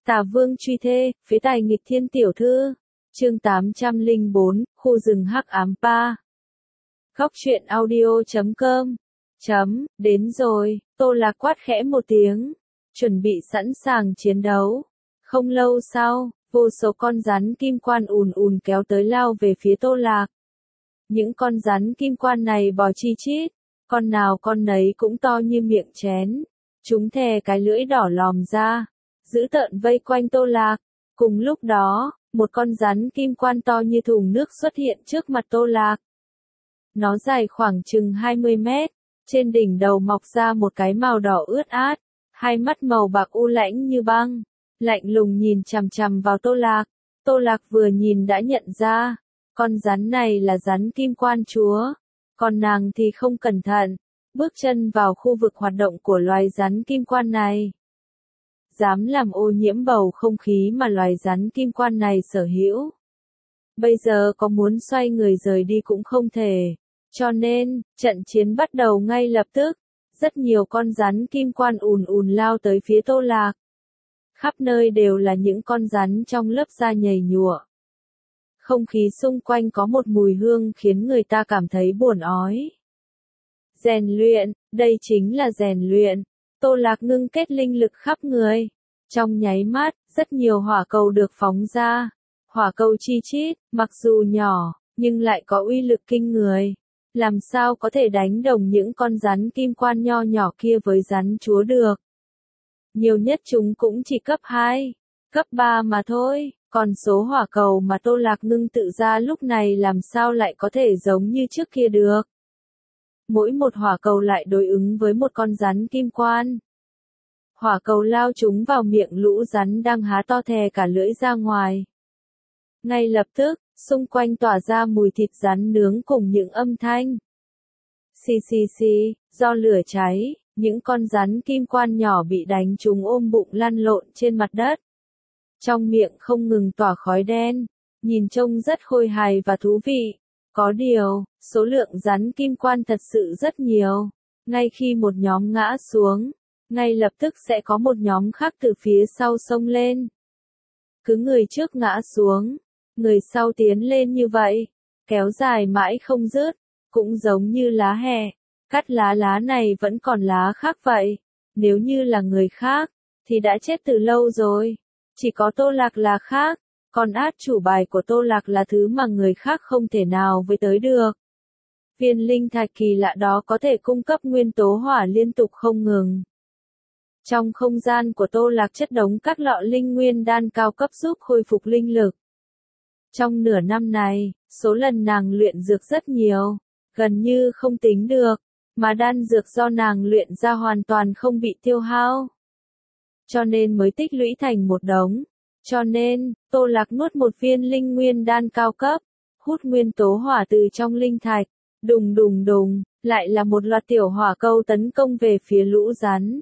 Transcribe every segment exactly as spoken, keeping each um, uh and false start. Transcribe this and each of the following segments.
Tà Vương truy thê, phế tài nghịch thiên tiểu thư. Chương tám trăm lẻ bốn, khu rừng hắc ám pa. Góc truyện audio chấm com. Chấm, đến rồi, Tô Lạc quát khẽ một tiếng, chuẩn bị sẵn sàng chiến đấu. Không lâu sau, vô số con rắn kim quan ùn ùn kéo tới lao về phía Tô Lạc. Những con rắn kim quan này bò chi chít, con nào con nấy cũng to như miệng chén. Chúng thè cái lưỡi đỏ lòm ra, dữ tợn vây quanh Tô Lạc. Cùng lúc đó, một con rắn kim quan to như thùng nước xuất hiện trước mặt Tô Lạc. Nó dài khoảng chừng hai mươi mét, trên đỉnh đầu mọc ra một cái màu đỏ ướt át, hai mắt màu bạc u lãnh như băng, lạnh lùng nhìn chằm chằm vào Tô Lạc. Tô Lạc vừa nhìn đã nhận ra, con rắn này là rắn kim quan chúa, còn nàng thì không cẩn thận, bước chân vào khu vực hoạt động của loài rắn kim quan này. Dám làm ô nhiễm bầu không khí mà loài rắn kim quan này sở hữu. Bây giờ có muốn xoay người rời đi cũng không thể. Cho nên, trận chiến bắt đầu ngay lập tức. Rất nhiều con rắn kim quan ùn ùn lao tới phía Tô Lạc. Khắp nơi đều là những con rắn trong lớp da nhầy nhụa. Không khí xung quanh có một mùi hương khiến người ta cảm thấy buồn ói. Rèn luyện, đây chính là rèn luyện. Tô Lạc ngưng kết linh lực khắp người. Trong nháy mắt, rất nhiều hỏa cầu được phóng ra. Hỏa cầu chi chít, mặc dù nhỏ, nhưng lại có uy lực kinh người. Làm sao có thể đánh đồng những con rắn kim quan nho nhỏ kia với rắn chúa được. Nhiều nhất chúng cũng chỉ cấp hai, cấp ba mà thôi. Còn số hỏa cầu mà Tô Lạc ngưng tự ra lúc này làm sao lại có thể giống như trước kia được. Mỗi một hỏa cầu lại đối ứng với một con rắn kim quan. Hỏa cầu lao chúng vào miệng lũ rắn đang há to thè cả lưỡi ra ngoài. Ngay lập tức, xung quanh tỏa ra mùi thịt rắn nướng cùng những âm thanh. Xì xì xì, do lửa cháy, những con rắn kim quan nhỏ bị đánh chúng ôm bụng lăn lộn trên mặt đất. Trong miệng không ngừng tỏa khói đen, nhìn trông rất khôi hài và thú vị. Có điều, số lượng rắn kim quan thật sự rất nhiều. Ngay khi một nhóm ngã xuống, ngay lập tức sẽ có một nhóm khác từ phía sau xông lên. Cứ người trước ngã xuống, người sau tiến lên như vậy, kéo dài mãi không dứt, cũng giống như lá hẹ, cắt lá lá này vẫn còn lá khác vậy. Nếu như là người khác, thì đã chết từ lâu rồi. Chỉ có Tô Lạc là khác, còn át chủ bài của Tô Lạc là thứ mà người khác không thể nào với tới được. Viên linh thạch kỳ lạ đó có thể cung cấp nguyên tố hỏa liên tục không ngừng. Trong không gian của Tô Lạc chất đống các lọ linh nguyên đan cao cấp giúp khôi phục linh lực. Trong nửa năm này, số lần nàng luyện dược rất nhiều, gần như không tính được, mà đan dược do nàng luyện ra hoàn toàn không bị tiêu hao. Cho nên mới tích lũy thành một đống. Cho nên, Tô Lạc nuốt một viên linh nguyên đan cao cấp, hút nguyên tố hỏa từ trong linh thạch, đùng đùng đùng, lại là một loạt tiểu hỏa cầu tấn công về phía lũ rắn.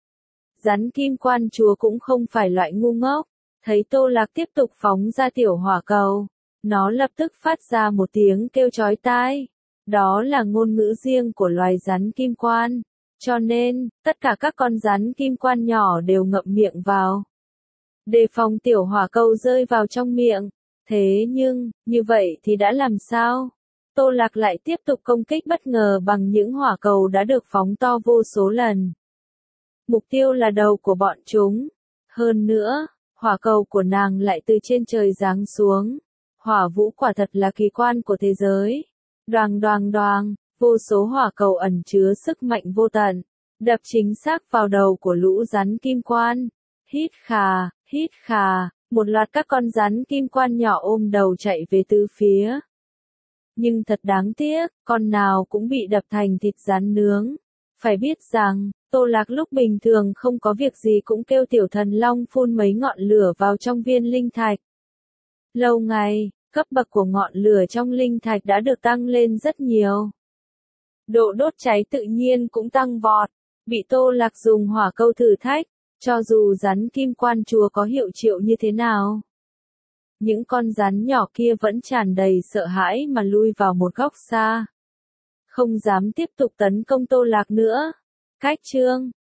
Rắn kim quan chúa cũng không phải loại ngu ngốc, thấy Tô Lạc tiếp tục phóng ra tiểu hỏa cầu, nó lập tức phát ra một tiếng kêu chói tai. Đó là ngôn ngữ riêng của loài rắn kim quan, cho nên, tất cả các con rắn kim quan nhỏ đều ngậm miệng vào. Đề phòng tiểu hỏa cầu rơi vào trong miệng. Thế nhưng, như vậy thì đã làm sao? Tô Lạc lại tiếp tục công kích bất ngờ bằng những hỏa cầu đã được phóng to vô số lần. Mục tiêu là đầu của bọn chúng. Hơn nữa, hỏa cầu của nàng lại từ trên trời giáng xuống. Hỏa vũ quả thật là kỳ quan của thế giới. Đoàng đoàng đoàng, vô số hỏa cầu ẩn chứa sức mạnh vô tận, đập chính xác vào đầu của lũ rắn kim quan. Hít khà, hít khà, một loạt các con rắn kim quan nhỏ ôm đầu chạy về tứ phía. Nhưng thật đáng tiếc, con nào cũng bị đập thành thịt rắn nướng. Phải biết rằng, Tô Lạc lúc bình thường không có việc gì cũng kêu tiểu thần long phun mấy ngọn lửa vào trong viên linh thạch. Lâu ngày, cấp bậc của ngọn lửa trong linh thạch đã được tăng lên rất nhiều. Độ đốt cháy tự nhiên cũng tăng vọt, bị Tô Lạc dùng hỏa câu thử thách, cho dù rắn kim quan chúa có hiệu triệu như thế nào. Những con rắn nhỏ kia vẫn tràn đầy sợ hãi mà lui vào một góc xa. Không dám tiếp tục tấn công Tô Lạc nữa. Cách chương